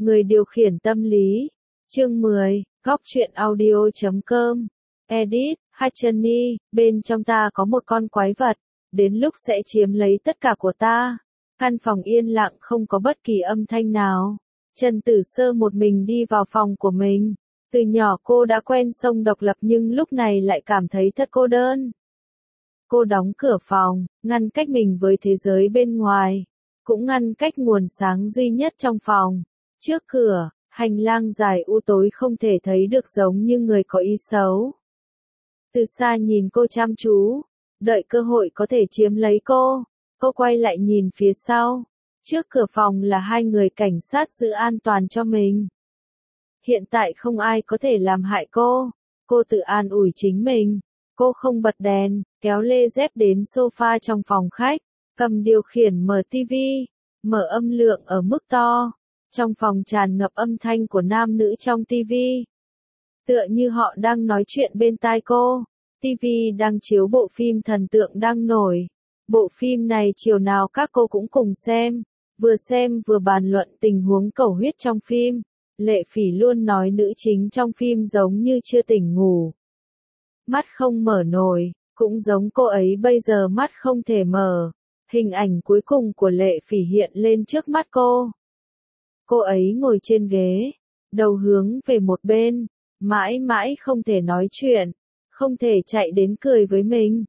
Người điều khiển tâm lý. Chương 10, Góc truyện audio.com. Edit, Hachani, bên trong ta có một con quái vật, đến lúc sẽ chiếm lấy tất cả của ta. Căn phòng yên lặng không có bất kỳ âm thanh nào. Trần Tử Sơ một mình đi vào phòng của mình. Từ nhỏ cô đã quen sống độc lập nhưng lúc này lại cảm thấy thật cô đơn. Cô đóng cửa phòng, ngăn cách mình với thế giới bên ngoài, cũng ngăn cách nguồn sáng duy nhất trong phòng. Trước cửa, hành lang dài u tối không thể thấy được giống như người có ý xấu. Từ xa nhìn cô chăm chú, đợi cơ hội có thể chiếm lấy cô. Cô quay lại nhìn phía sau. Trước cửa phòng là hai người cảnh sát giữ an toàn cho mình. Hiện tại không ai có thể làm hại cô. Cô tự an ủi chính mình. Cô không bật đèn, kéo lê dép đến sofa trong phòng khách, cầm điều khiển mở tivi, mở âm lượng ở mức to. Trong phòng tràn ngập âm thanh của nam nữ trong tivi. Tựa như họ đang nói chuyện bên tai cô. Tivi đang chiếu bộ phim thần tượng đang nổi. Bộ phim này chiều nào các cô cũng cùng xem vừa bàn luận tình huống cầu huyết trong phim. Lệ Phỉ luôn nói nữ chính trong phim giống như chưa tỉnh ngủ. Mắt không mở nổi, cũng giống cô ấy bây giờ mắt không thể mở. Hình ảnh cuối cùng của Lệ Phỉ hiện lên trước mắt cô. Cô ấy ngồi trên ghế, đầu hướng về một bên, mãi mãi không thể nói chuyện, không thể chạy đến cười với mình.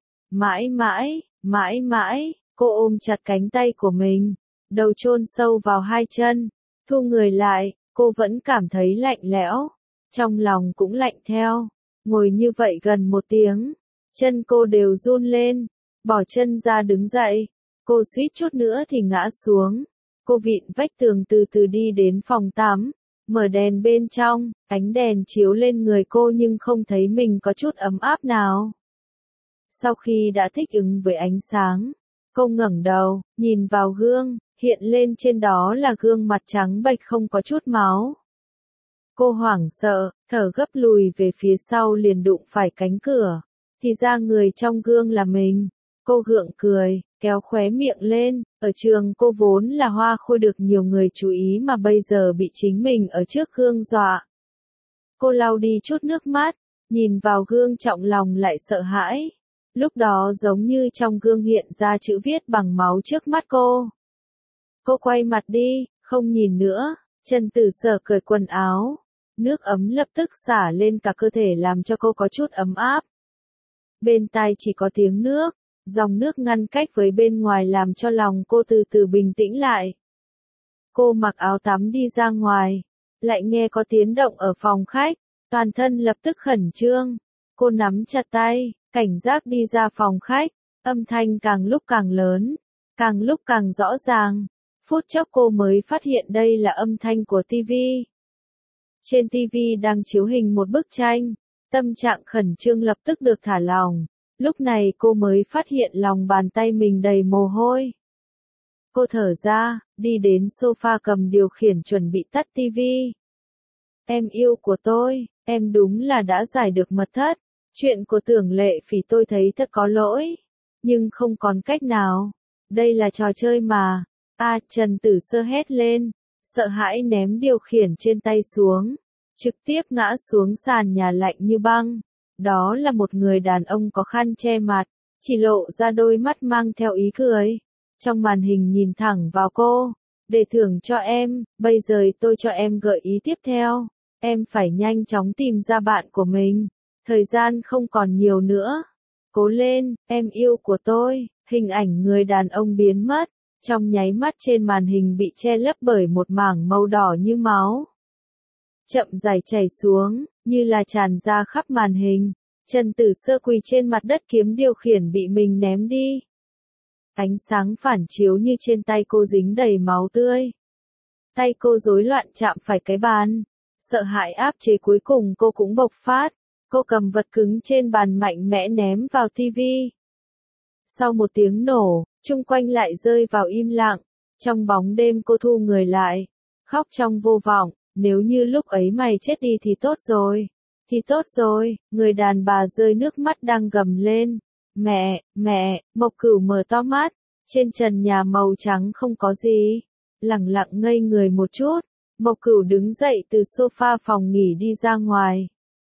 Mãi mãi, cô ôm chặt cánh tay của mình, đầu chôn sâu vào hai chân, thu người lại, cô vẫn cảm thấy lạnh lẽo, trong lòng cũng lạnh theo. Ngồi như vậy gần 1 tiếng, chân cô đều run lên, bỏ chân ra đứng dậy, cô suýt chút nữa thì ngã xuống. Cô vịn vách tường từ từ đi đến phòng tắm, mở đèn bên trong, ánh đèn chiếu lên người cô nhưng không thấy mình có chút ấm áp nào. Sau khi đã thích ứng với ánh sáng, cô ngẩng đầu, nhìn vào gương, hiện lên trên đó là gương mặt trắng bệch không có chút máu. Cô hoảng sợ, thở gấp lùi về phía sau liền đụng phải cánh cửa, thì ra người trong gương là mình. Cô gượng cười, kéo khóe miệng lên, ở trường cô vốn là hoa khôi được nhiều người chú ý mà bây giờ bị chính mình ở trước gương dọa. Cô lau đi chút nước mắt, nhìn vào gương trong lòng lại sợ hãi. Lúc đó giống như trong gương hiện ra chữ viết bằng máu trước mắt cô. Cô quay mặt đi, không nhìn nữa. Trần Tử Sở cởi quần áo. Nước ấm lập tức xả lên cả cơ thể làm cho cô có chút ấm áp. Bên tai chỉ có tiếng nước, dòng nước ngăn cách với bên ngoài làm cho lòng cô từ từ bình tĩnh lại. Cô mặc áo tắm đi ra ngoài, lại nghe có tiếng động ở phòng khách, toàn thân lập tức khẩn trương. Cô nắm chặt tay, cảnh giác đi ra phòng khách, âm thanh càng lúc càng lớn, càng lúc càng rõ ràng. Phút chốc cô mới phát hiện đây là âm thanh của tivi. Trên tivi đang chiếu hình một bức tranh, tâm trạng khẩn trương lập tức được thả lỏng. Lúc này cô mới phát hiện lòng bàn tay mình đầy mồ hôi. Cô thở ra, đi đến sofa cầm điều khiển chuẩn bị tắt tivi. Em yêu của tôi, em đúng là đã giải được mật thất. Chuyện của Tưởng Lệ Phỉ tôi thấy thật có lỗi, nhưng không còn cách nào. Đây là trò chơi mà. Trần Tử Sơ hét lên, sợ hãi ném điều khiển trên tay xuống, trực tiếp ngã xuống sàn nhà lạnh như băng. Đó là một người đàn ông có khăn che mặt, chỉ lộ ra đôi mắt mang theo ý cười. Trong màn hình nhìn thẳng vào cô, để thưởng cho em, bây giờ tôi cho em gợi ý tiếp theo. Em phải nhanh chóng tìm ra bạn của mình, thời gian không còn nhiều nữa. Cố lên, em yêu của tôi. Hình ảnh người đàn ông biến mất, trong nháy mắt trên màn hình bị che lấp bởi một mảng màu đỏ như máu. Chậm rãi chảy xuống, như là tràn ra khắp màn hình. Trần Tử Sơ quỳ trên mặt đất kiếm điều khiển bị mình ném đi. Ánh sáng phản chiếu như trên tay cô dính đầy máu tươi. Tay cô rối loạn chạm phải cái bàn. Sợ hãi áp chế cuối cùng cô cũng bộc phát. Cô cầm vật cứng trên bàn mạnh mẽ ném vào tivi. Sau một tiếng nổ, chung quanh lại rơi vào im lặng. Trong bóng đêm cô thu người lại, khóc trong vô vọng. Nếu như lúc ấy mày chết đi thì tốt rồi. Thì tốt rồi, người đàn bà rơi nước mắt đang gầm lên. Mẹ, Mộc Cửu mở to mắt. Trên trần nhà màu trắng không có gì. Lẳng lặng ngây người một chút. Mộc Cửu đứng dậy từ sofa phòng nghỉ đi ra ngoài.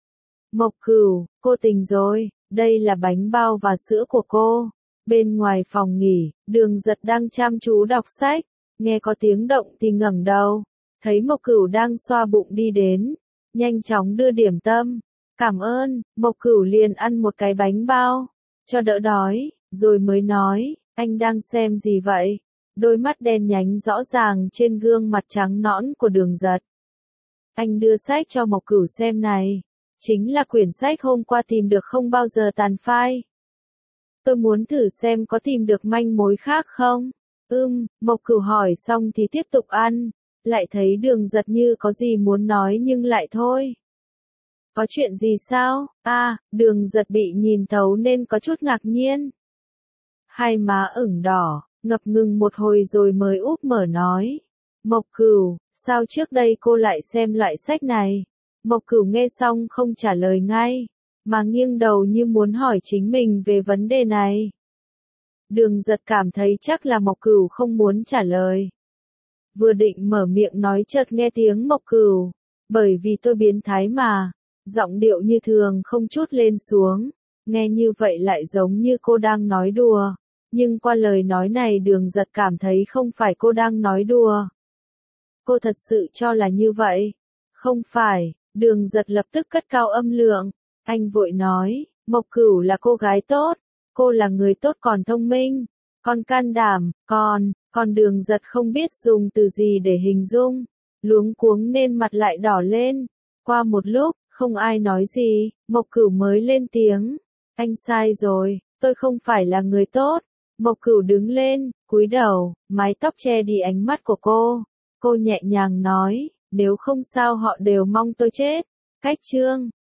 Mộc Cửu, cô tỉnh rồi, đây là bánh bao và sữa của cô. Bên ngoài phòng nghỉ, Đường Giật đang chăm chú đọc sách, nghe có tiếng động thì ngẩng đầu, thấy Mộc Cửu đang xoa bụng đi đến, nhanh chóng đưa điểm tâm. Cảm ơn, Mộc Cửu liền ăn một cái bánh bao, cho đỡ đói, rồi mới nói, anh đang xem gì vậy? Đôi mắt đen nhánh rõ ràng trên gương mặt trắng nõn của Đường Giật. Anh đưa sách cho Mộc Cửu xem này, chính là quyển sách hôm qua tìm được không bao giờ tàn phai. Tôi muốn thử xem có tìm được manh mối khác không? Mộc Cửu hỏi xong thì tiếp tục ăn, lại thấy Đường Giật như có gì muốn nói nhưng lại thôi. Có chuyện gì sao? Đường Giật bị nhìn thấu nên có chút ngạc nhiên. Hai má ửng đỏ, ngập ngừng một hồi rồi mới úp mở nói. Mộc Cửu, sao trước đây cô lại xem loại sách này? Mộc Cửu nghe xong không trả lời ngay, mà nghiêng đầu như muốn hỏi chính mình về vấn đề này. Đường Giật cảm thấy chắc là Mộc Cửu không muốn trả lời. Vừa định mở miệng nói chợt nghe tiếng Mộc Cửu, bởi vì tôi biến thái mà, giọng điệu như thường không chút lên xuống, nghe như vậy lại giống như cô đang nói đùa, nhưng qua lời nói này Đường Giật cảm thấy không phải cô đang nói đùa. Cô thật sự cho là như vậy? Không phải, Đường Giật lập tức cất cao âm lượng, anh vội nói, Mộc Cửu là cô gái tốt, cô là người tốt còn thông minh, còn can đảm, còn Đường Giật không biết dùng từ gì để hình dung, luống cuống nên mặt lại đỏ lên. Qua một lúc, không ai nói gì, Mộc Cửu mới lên tiếng, anh sai rồi, tôi không phải là người tốt. Mộc Cửu đứng lên, cúi đầu, mái tóc che đi ánh mắt của cô nhẹ nhàng nói, nếu không sao họ đều mong tôi chết. Cách chương